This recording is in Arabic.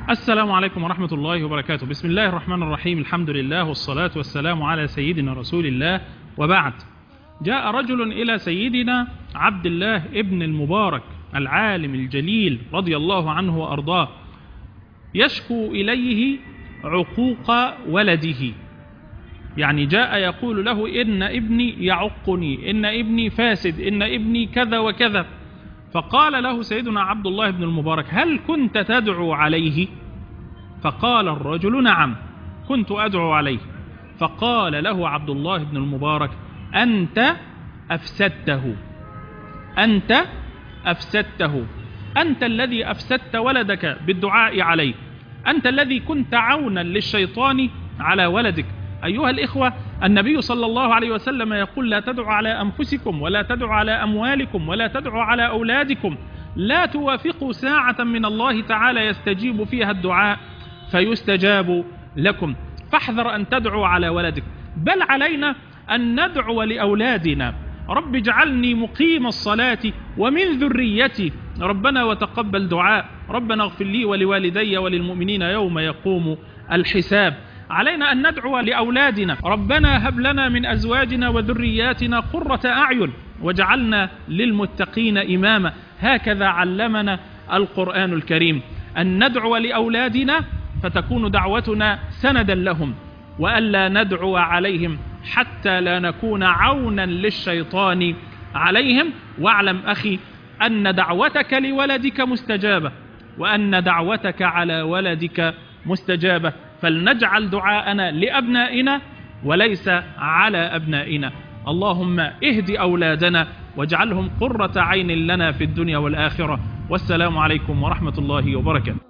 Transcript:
السلام عليكم ورحمة الله وبركاته. بسم الله الرحمن الرحيم. الحمد لله والصلاة والسلام على سيدنا رسول الله، وبعد. جاء رجل إلى سيدنا عبد الله ابن المبارك العالم الجليل رضي الله عنه وأرضاه، يشكو إليه عقوق ولده. يعني جاء يقول له: إن ابني يعقني، إن ابني فاسد، إن ابني كذا وكذا. فقال له سيدنا عبد الله بن المبارك: هل كنت تدعو عليه؟ فقال الرجل: نعم، كنت أدعو عليه. فقال له عبد الله بن المبارك: أنت أفسدته، أنت أفسدته، أنت الذي أفسدت ولدك بالدعاء عليه، أنت الذي كنت عونا للشيطان على ولدك. أيها الإخوة، النبي صلى الله عليه وسلم يقول: لا تدعوا على أنفسكم، ولا تدعوا على أموالكم، ولا تدعوا على أولادكم، لا توافقوا ساعة من الله تعالى يستجيب فيها الدعاء فيستجاب لكم. فاحذر أن تدعو على ولدك، بل علينا أن ندعو لأولادنا: رب اجعلني مقيم الصلاة ومن ذريتي، ربنا وتقبل دعاء، ربنا اغفر لي ولوالدي وللمؤمنين يوم يقوم الحساب. علينا أن ندعو لأولادنا: ربنا هب لنا من أزواجنا وذرياتنا قرة أعين واجعلنا للمتقين إماما. هكذا علمنا القرآن الكريم، أن ندعو لأولادنا فتكون دعوتنا سندا لهم، وألا ندعو عليهم حتى لا نكون عونا للشيطان عليهم. واعلم أخي أن دعوتك لولدك مستجابة، وأن دعوتك على ولدك مستجابة، فلنجعل دعاءنا لأبنائنا وليس على أبنائنا. اللهم اهد أولادنا واجعلهم قرة عين لنا في الدنيا والآخرة. والسلام عليكم ورحمة الله وبركاته.